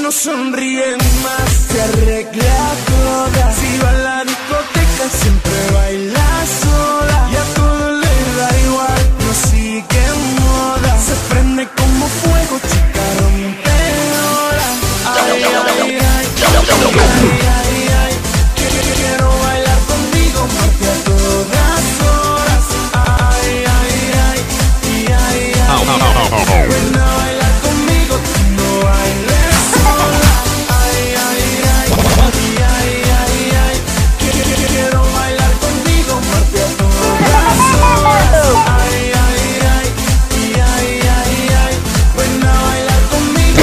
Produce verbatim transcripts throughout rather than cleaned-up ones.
no sonríe más, se arregla toda. Si va a la discoteca siempre baila sola. Y a todo le da igual, no sigue moda. Se prende como fuego, chica rompedora. Ay, ay, ay, ay, ay, ay, ay. Quiero bailar contigo, Marte a todas horas. Ay, ay, ay, ay, ay, ay. Ven a bailar conmigo, tú no bailes sola. Ay, ay, ay, ay, ay, ay. Quiero bailar contigo, Marte a todas horas. Ay, ay, ay, ay, ay, ay. Ven a bailar conmigo.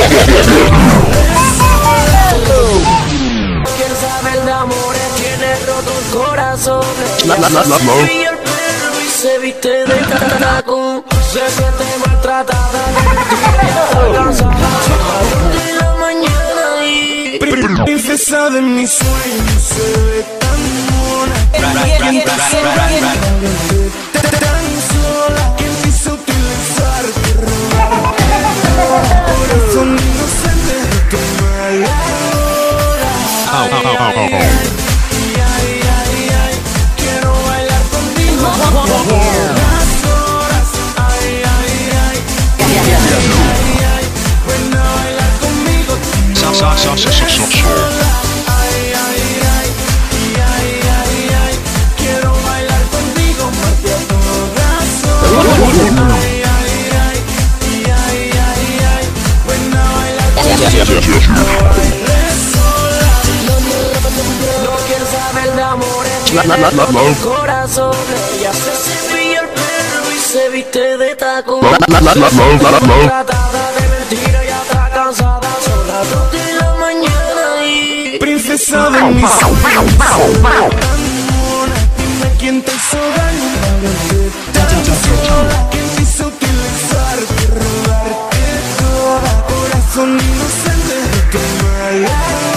Corazón, ella se cepilla el pelo y se viste de taco. Se siente maltratada, cansada, de la mañana y princesa de mis sueños, se ve tan mona. Quien te sola, tan sola. Quien quiso utilizarte, robarte, corazón inocente, qué mala hora. Quiero bailar contigo, Marte a todas horas. Ven a bailar conmigo, no quieres saber de amor, el corazón. Ella se cepilla el pelo y se viste de taco. Tratada de mentira y está cansada, son las dos de la mañana y princesa de mis sueños, tan mona. Dime quién te hizo daño, tan sola. Quién quiso utilizarte, robarte toda. Corazón inocente, qué mala